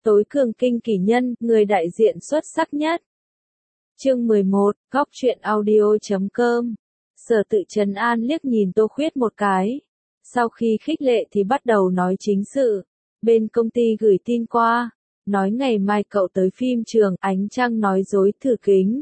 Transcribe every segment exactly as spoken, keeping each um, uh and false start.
tối cường kinh kỷ nhân, người đại diện xuất sắc nhất. Chương mười một, Góc truyện audio chấm com. Sở Tự trấn an liếc nhìn Tô Khuyết một cái. Sau khi khích lệ thì bắt đầu nói chính sự. Bên công ty gửi tin qua, nói ngày mai cậu tới phim trường, Ánh Trăng nói dối thử kính.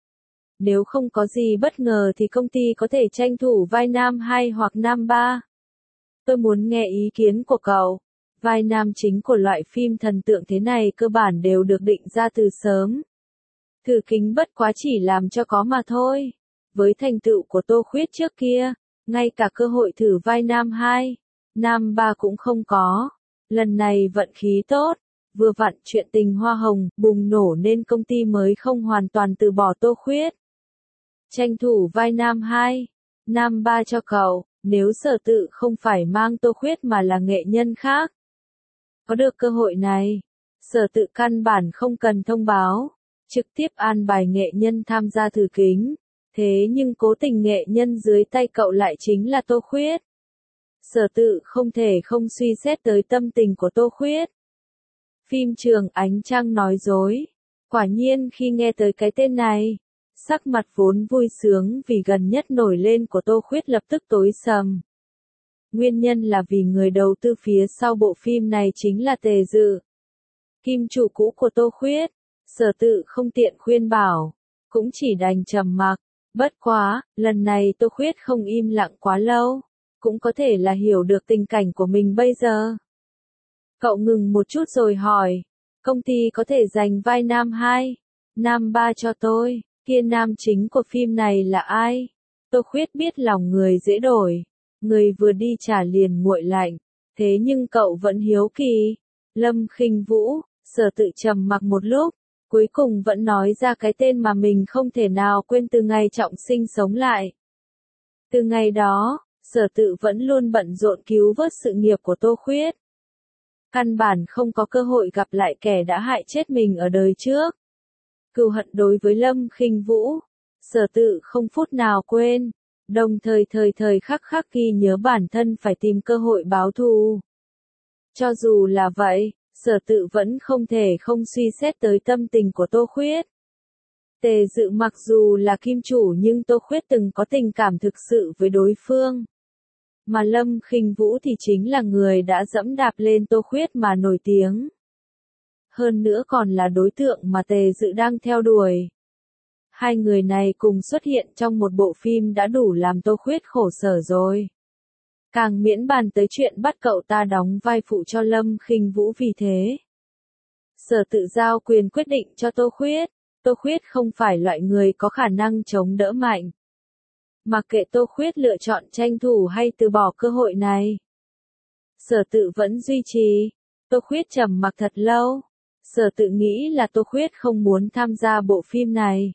Nếu không có gì bất ngờ thì công ty có thể tranh thủ vai nam hai hoặc nam ba. Tôi muốn nghe ý kiến của cậu. Vai nam chính của loại phim thần tượng thế này cơ bản đều được định ra từ sớm. Thử kính bất quá chỉ làm cho có mà thôi. Với thành tựu của Tô Khuyết trước kia, ngay cả cơ hội thử vai nam hai, nam ba cũng không có. Lần này vận khí tốt, vừa vặn chuyện tình hoa hồng bùng nổ nên công ty mới không hoàn toàn từ bỏ Tô Khuyết. Tranh thủ vai nam hai, nam ba cho cậu, nếu Sở Tự không phải mang Tô Khuyết mà là nghệ nhân khác. Có được cơ hội này, Sở Tự căn bản không cần thông báo, trực tiếp an bài nghệ nhân tham gia thử kính. Thế nhưng cố tình nghệ nhân dưới tay cậu lại chính là Tô Khuyết. Sở Tự không thể không suy xét tới tâm tình của Tô Khuyết. Phim trường Ánh Trăng nói dối. Quả nhiên khi nghe tới cái tên này, sắc mặt vốn vui sướng vì gần nhất nổi lên của Tô Khuyết lập tức tối sầm. Nguyên nhân là vì người đầu tư phía sau bộ phim này chính là Tề Dự, kim chủ cũ của Tô Khuyết. Sở Tự không tiện khuyên bảo, cũng chỉ đành trầm mặc. Bất quá, lần này Tô Khuyết không im lặng quá lâu, cũng có thể là hiểu được tình cảnh của mình bây giờ. Cậu ngừng một chút rồi hỏi, công ty có thể dành vai nam hai, nam ba cho tôi, kia nam chính của phim này là ai? Tô Khuyết biết lòng người dễ đổi, người vừa đi trả liền nguội lạnh, thế nhưng cậu vẫn hiếu kỳ. Lâm Khinh Vũ. Sở Tự trầm mặc một lúc, cuối cùng vẫn nói ra cái tên mà mình không thể nào quên từ ngày trọng sinh sống lại. Từ ngày đó, Sở Tự vẫn luôn bận rộn cứu vớt sự nghiệp của Tô Khuyết. Căn bản không có cơ hội gặp lại kẻ đã hại chết mình ở đời trước. Cừu hận đối với Lâm Khinh Vũ, Sở Tự không phút nào quên, đồng thời thời thời khắc khắc ghi nhớ bản thân phải tìm cơ hội báo thù. Cho dù là vậy, Sở Tự vẫn không thể không suy xét tới tâm tình của Tô Khuyết. Tề Dự mặc dù là kim chủ nhưng Tô Khuyết từng có tình cảm thực sự với đối phương. Mà Lâm Khinh Vũ thì chính là người đã dẫm đạp lên Tô Khuyết mà nổi tiếng. Hơn nữa còn là đối tượng mà Tề Dự đang theo đuổi. Hai người này cùng xuất hiện trong một bộ phim đã đủ làm Tô Khuyết khổ sở rồi. Càng miễn bàn tới chuyện bắt cậu ta đóng vai phụ cho Lâm Khinh Vũ vì thế. Sở Tự giao quyền quyết định cho Tô Khuyết. Tô Khuyết không phải loại người có khả năng chống đỡ mạnh. Mặc kệ Tô Khuyết lựa chọn tranh thủ hay từ bỏ cơ hội này, Sở Tự vẫn duy trì. Tô Khuyết trầm mặc thật lâu. Sở Tự nghĩ là Tô Khuyết không muốn tham gia bộ phim này.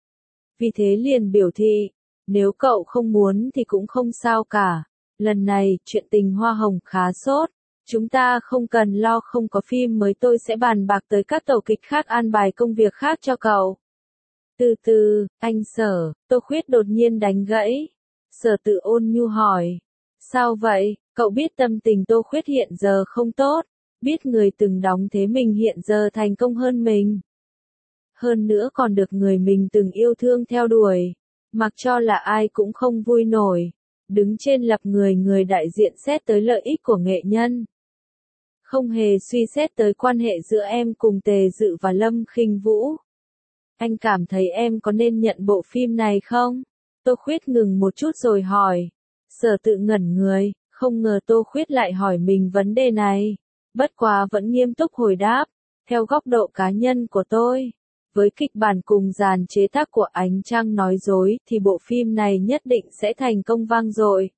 Vì thế liền biểu thị, nếu cậu không muốn thì cũng không sao cả. Lần này, chuyện tình hoa hồng khá sốt. Chúng ta không cần lo, không có phim mới tôi sẽ bàn bạc tới các tổ kịch khác an bài công việc khác cho cậu. Từ từ, anh Sở. Tô Khuyết đột nhiên đánh gãy. Sở Tự ôn nhu hỏi. Sao vậy, cậu biết tâm tình Tô Khuyết hiện giờ không tốt. Biết người từng đóng thế mình hiện giờ thành công hơn mình. Hơn nữa còn được người mình từng yêu thương theo đuổi. Mặc cho là ai cũng không vui nổi. Đứng trên lập người người đại diện xét tới lợi ích của nghệ nhân. Không hề suy xét tới quan hệ giữa em cùng Tề Dự và Lâm Khinh Vũ. Anh cảm thấy em có nên nhận bộ phim này không? Tô Khuyết ngừng một chút rồi hỏi. Sở Tự ngẩn người, không ngờ Tô Khuyết lại hỏi mình vấn đề này. Bất quá vẫn nghiêm túc hồi đáp. Theo góc độ cá nhân của tôi, với kịch bản cùng dàn chế tác của Ánh Trăng nói dối thì bộ phim này nhất định sẽ thành công vang dội.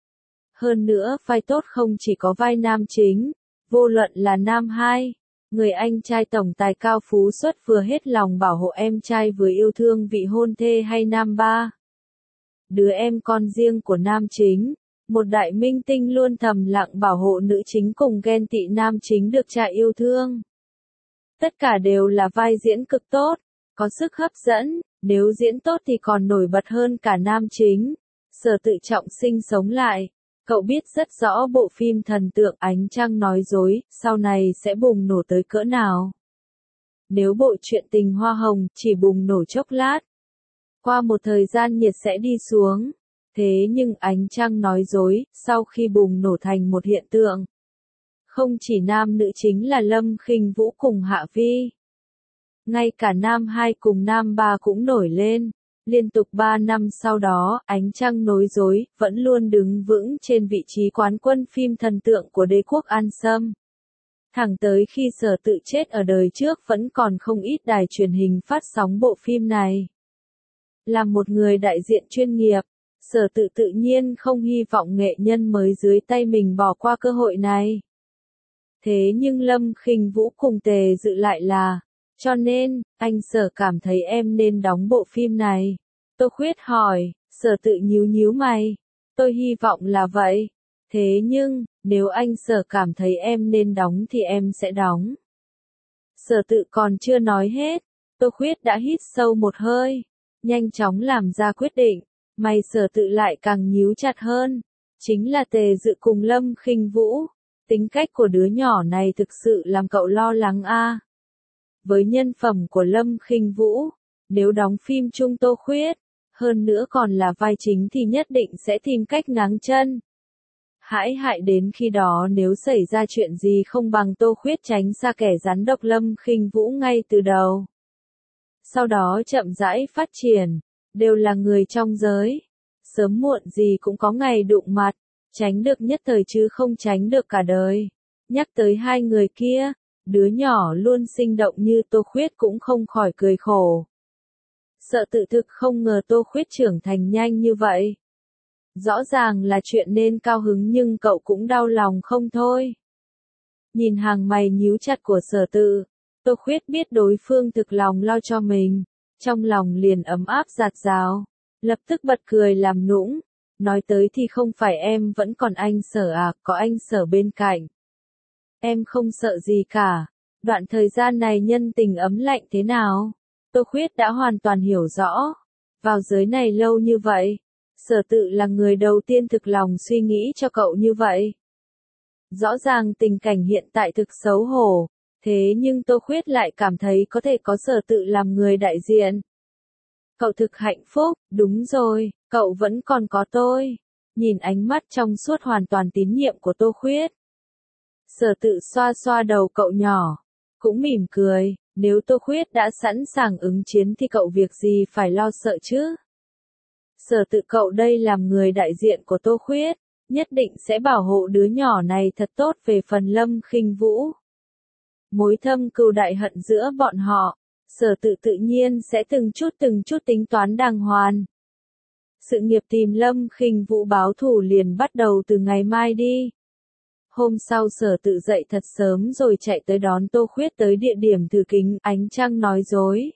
Hơn nữa vai tốt không chỉ có vai nam chính, vô luận là nam hai, người anh trai tổng tài cao phú xuất vừa hết lòng bảo hộ em trai vừa yêu thương vị hôn thê hay nam ba. Đứa em con riêng của nam chính, một đại minh tinh luôn thầm lặng bảo hộ nữ chính cùng ghen tị nam chính được cha yêu thương. Tất cả đều là vai diễn cực tốt, có sức hấp dẫn, nếu diễn tốt thì còn nổi bật hơn cả nam chính. Sở Tự trọng sinh sống lại, Cậu biết rất rõ bộ phim thần tượng Ánh Trăng Nói Dối, sau này sẽ bùng nổ tới cỡ nào. Nếu bộ truyện tình hoa hồng chỉ bùng nổ chốc lát, qua một thời gian nhiệt sẽ đi xuống. Thế nhưng Ánh Trăng Nói Dối, sau khi bùng nổ thành một hiện tượng. Không chỉ nam nữ chính là Lâm Khinh Vũ cùng Hạ Vi. Ngay cả nam hai cùng nam ba cũng nổi lên. Liên tục ba năm sau đó, Ánh Trăng Nói Dối vẫn luôn đứng vững trên vị trí quán quân phim thần tượng của đế quốc An Sâm. Thẳng tới khi Sở Tự chết ở đời trước vẫn còn không ít đài truyền hình phát sóng bộ phim này. Là một người đại diện chuyên nghiệp, Sở Tự tự nhiên không hy vọng nghệ nhân mới dưới tay mình bỏ qua cơ hội này. Thế nhưng Lâm Khinh Vũ cùng Tề Dự lại là, cho nên, anh Sở cảm thấy em nên đóng bộ phim này. Tô Khuyết hỏi, Sở Tự nhíu nhíu mày. Tôi hy vọng là vậy. Thế nhưng, nếu anh Sở cảm thấy em nên đóng thì em sẽ đóng. Sở Tự còn chưa nói hết, Tô Khuyết đã hít sâu một hơi, nhanh chóng làm ra quyết định. Mày Sở Tự lại càng nhíu chặt hơn. Chính là Tề Dự cùng Lâm Khinh Vũ. Tính cách của đứa nhỏ này thực sự làm cậu lo lắng a. À. Với nhân phẩm của Lâm Khinh Vũ, nếu đóng phim chung Tô Khuyết, hơn nữa còn là vai chính thì nhất định sẽ tìm cách ngáng chân. Hãi hại đến khi đó nếu xảy ra chuyện gì không bằng Tô Khuyết tránh xa kẻ rắn độc Lâm Khinh Vũ ngay từ đầu. Sau đó chậm rãi phát triển, đều là người trong giới. Sớm muộn gì cũng có ngày đụng mặt, tránh được nhất thời chứ không tránh được cả đời. Nhắc tới hai người kia, đứa nhỏ luôn sinh động như Tô Khuyết cũng không khỏi cười khổ. Sợ Tự thực không ngờ Tô Khuyết trưởng thành nhanh như vậy. Rõ ràng là chuyện nên cao hứng nhưng cậu cũng đau lòng không thôi. Nhìn hàng mày nhíu chặt của Sở Tự, Tô Khuyết biết đối phương thực lòng lo cho mình, trong lòng liền ấm áp dạt dào, lập tức bật cười làm nũng, nói tới thì không phải em vẫn còn anh Sở à, có anh Sở bên cạnh. Em không sợ gì cả, đoạn thời gian này nhân tình ấm lạnh thế nào? Tô Khuyết đã hoàn toàn hiểu rõ, vào giới này lâu như vậy, Sở Tự là người đầu tiên thực lòng suy nghĩ cho cậu như vậy. Rõ ràng tình cảnh hiện tại thực xấu hổ, thế nhưng Tô Khuyết lại cảm thấy có thể có Sở Tự làm người đại diện. Cậu thực hạnh phúc, đúng rồi, cậu vẫn còn có tôi. Nhìn ánh mắt trong suốt hoàn toàn tín nhiệm của Tô Khuyết. Sở Tự xoa xoa đầu cậu nhỏ, cũng mỉm cười, nếu Tô Khuyết đã sẵn sàng ứng chiến thì cậu việc gì phải lo sợ chứ? Sở Tự cậu đây làm người đại diện của Tô Khuyết, nhất định sẽ bảo hộ đứa nhỏ này thật tốt. Về phần Lâm Khinh Vũ. Mối thâm cừu đại hận giữa bọn họ, Sở Tự tự nhiên sẽ từng chút từng chút tính toán đàng hoàng. Sự nghiệp tìm Lâm Khinh Vũ báo thù liền bắt đầu từ ngày mai đi. Hôm sau Sở Tự dậy thật sớm rồi chạy tới đón Tô Khuyết tới địa điểm thử kính Ánh Trăng Nói Dối.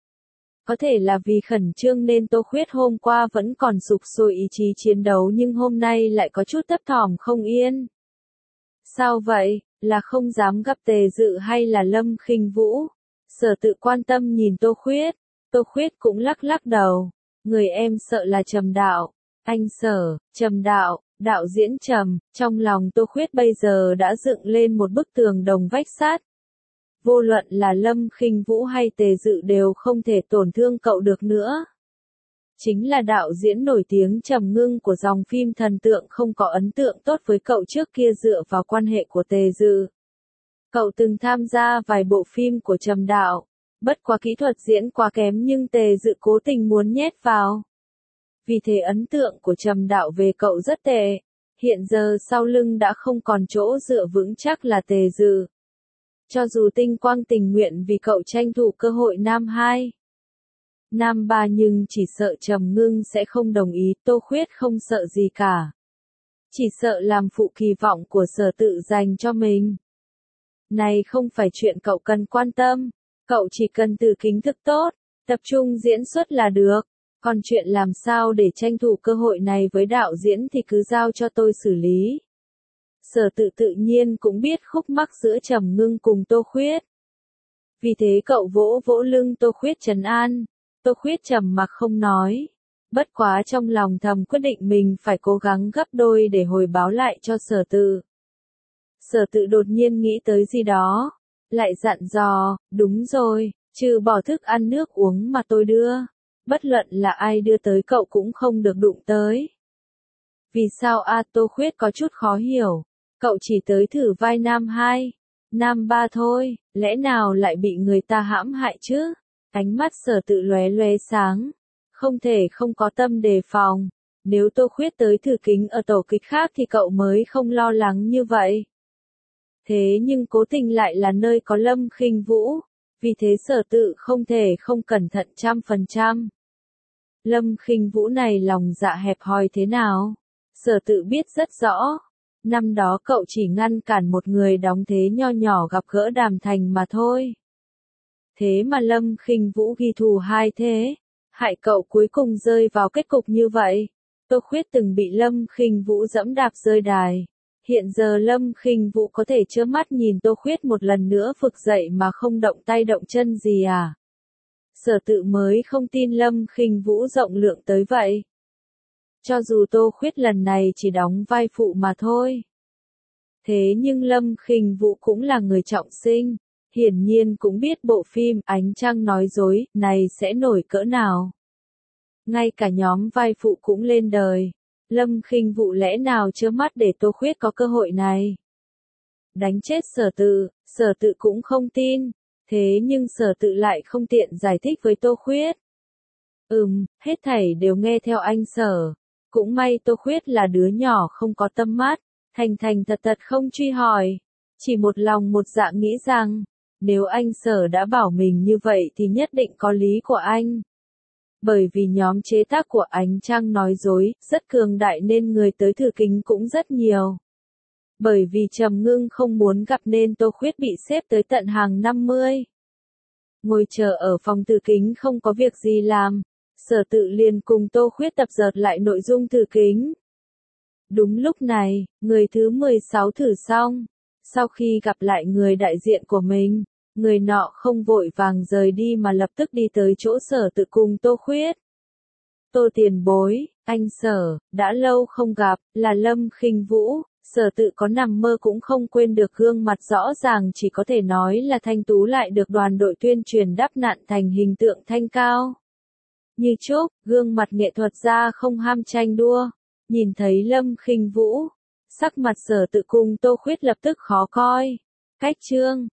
Có thể là vì khẩn trương nên Tô Khuyết hôm qua vẫn còn sục sôi ý chí chiến đấu nhưng hôm nay lại có chút thấp thỏm không yên. Sao vậy, là không dám gặp Tề Dự hay là Lâm Khinh Vũ? Sở Tự quan tâm nhìn Tô Khuyết, Tô Khuyết cũng lắc lắc đầu, người em sợ là Trầm Đạo. Anh Sở, Trầm Đạo, đạo diễn Trầm, trong lòng Tô Khuyết bây giờ đã dựng lên một bức tường đồng vách sắt. Vô luận là Lâm Khinh Vũ hay Tề Dự đều không thể tổn thương cậu được nữa. Chính là đạo diễn nổi tiếng Trầm Ngưng của dòng phim thần tượng không có ấn tượng tốt với cậu trước kia dựa vào quan hệ của Tề Dự. Cậu từng tham gia vài bộ phim của Trầm Đạo, bất quá kỹ thuật diễn quá kém nhưng Tề Dự cố tình muốn nhét vào. Vì thế ấn tượng của Trầm Đạo về cậu rất tệ, hiện giờ sau lưng đã không còn chỗ dựa vững chắc là Tề Dự. Cho dù Tinh Quang tình nguyện vì cậu tranh thủ cơ hội nam hai, nam ba nhưng chỉ sợ Trầm Ngưng sẽ không đồng ý. Tô Khuyết không sợ gì cả. Chỉ sợ làm phụ kỳ vọng của Sở Tự dành cho mình. Này không phải chuyện cậu cần quan tâm, cậu chỉ cần từ kính thức tốt, tập trung diễn xuất là được. Còn chuyện làm sao để tranh thủ cơ hội này với đạo diễn thì cứ giao cho tôi xử lý. Sở Tự tự nhiên cũng biết khúc mắc giữa Trầm Ngưng cùng Tô Khuyết. Vì thế cậu vỗ vỗ lưng Tô Khuyết trấn an. Tô Khuyết trầm mặc không nói. Bất quá trong lòng thầm quyết định mình phải cố gắng gấp đôi để hồi báo lại cho Sở Tự. Sở Tự đột nhiên nghĩ tới gì đó, lại dặn dò, đúng rồi, trừ bỏ thức ăn nước uống mà tôi đưa, bất luận là ai đưa tới cậu cũng không được đụng tới. Vì sao a? Tô Khuyết có chút khó hiểu, cậu chỉ tới thử vai nam hai, nam ba thôi, lẽ nào lại bị người ta hãm hại chứ? Ánh mắt Sở Tự lóe lóe sáng, không thể không có tâm đề phòng, nếu Tô Khuyết tới thử kính ở tổ kịch khác thì cậu mới không lo lắng như vậy. Thế nhưng Cố Tình lại là nơi có Lâm Khinh Vũ, vì thế Sở Tự không thể không cẩn thận trăm phần trăm. Lâm Khinh Vũ này lòng dạ hẹp hòi thế nào? Sở Tự biết rất rõ. Năm đó cậu chỉ ngăn cản một người đóng thế nho nhỏ gặp gỡ Đàm Thành mà thôi. Thế mà Lâm Khinh Vũ ghi thù hai thế, hại cậu cuối cùng rơi vào kết cục như vậy. Tô Khuyết từng bị Lâm Khinh Vũ dẫm đạp rơi đài. Hiện giờ Lâm Khinh Vũ có thể trơ mắt nhìn Tô Khuyết một lần nữa vực dậy mà không động tay động chân gì à? Sở Tự mới không tin Lâm Khinh Vũ rộng lượng tới vậy. Cho dù Tô Khuyết lần này chỉ đóng vai phụ mà thôi. Thế nhưng Lâm Khinh Vũ cũng là người trọng sinh, hiển nhiên cũng biết bộ phim Ánh Trăng Nói Dối này sẽ nổi cỡ nào. Ngay cả nhóm vai phụ cũng lên đời. Lâm Khinh Vũ lẽ nào trơ mắt để Tô Khuyết có cơ hội này? Đánh chết Sở Tự, Sở Tự cũng không tin, thế nhưng Sở Tự lại không tiện giải thích với Tô Khuyết. Ừm, hết thảy đều nghe theo anh Sở, cũng may Tô Khuyết là đứa nhỏ không có tâm mắt, thành thành thật thật không truy hỏi, chỉ một lòng một dạ nghĩ rằng, nếu anh Sở đã bảo mình như vậy thì nhất định có lý của anh. Bởi vì nhóm chế tác của Ánh Trăng Nói Dối rất cường đại nên người tới thử kính cũng rất nhiều. Bởi vì Trầm Ngưng không muốn gặp nên Tô Khuyết bị xếp tới tận hàng năm mươi. Ngồi chờ ở phòng thử kính không có việc gì làm, Sở Tự liền cùng Tô Khuyết tập dượt lại nội dung thử kính. Đúng lúc này, người thứ mười sáu thử xong. Sau khi gặp lại người đại diện của mình, người nọ không vội vàng rời đi mà lập tức đi tới chỗ Sở Tự cùng Tô Khuyết. Tô tiền bối, anh Sở, đã lâu không gặp, là Lâm Khinh Vũ. Sở Tự có nằm mơ cũng không quên được gương mặt rõ ràng chỉ có thể nói là thanh tú lại được đoàn đội tuyên truyền đắp nặn thành hình tượng thanh cao. Như Trúc, gương mặt nghệ thuật gia không ham tranh đua. Nhìn thấy Lâm Khinh Vũ, sắc mặt Sở Tự cùng Tô Khuyết lập tức khó coi. Cách chương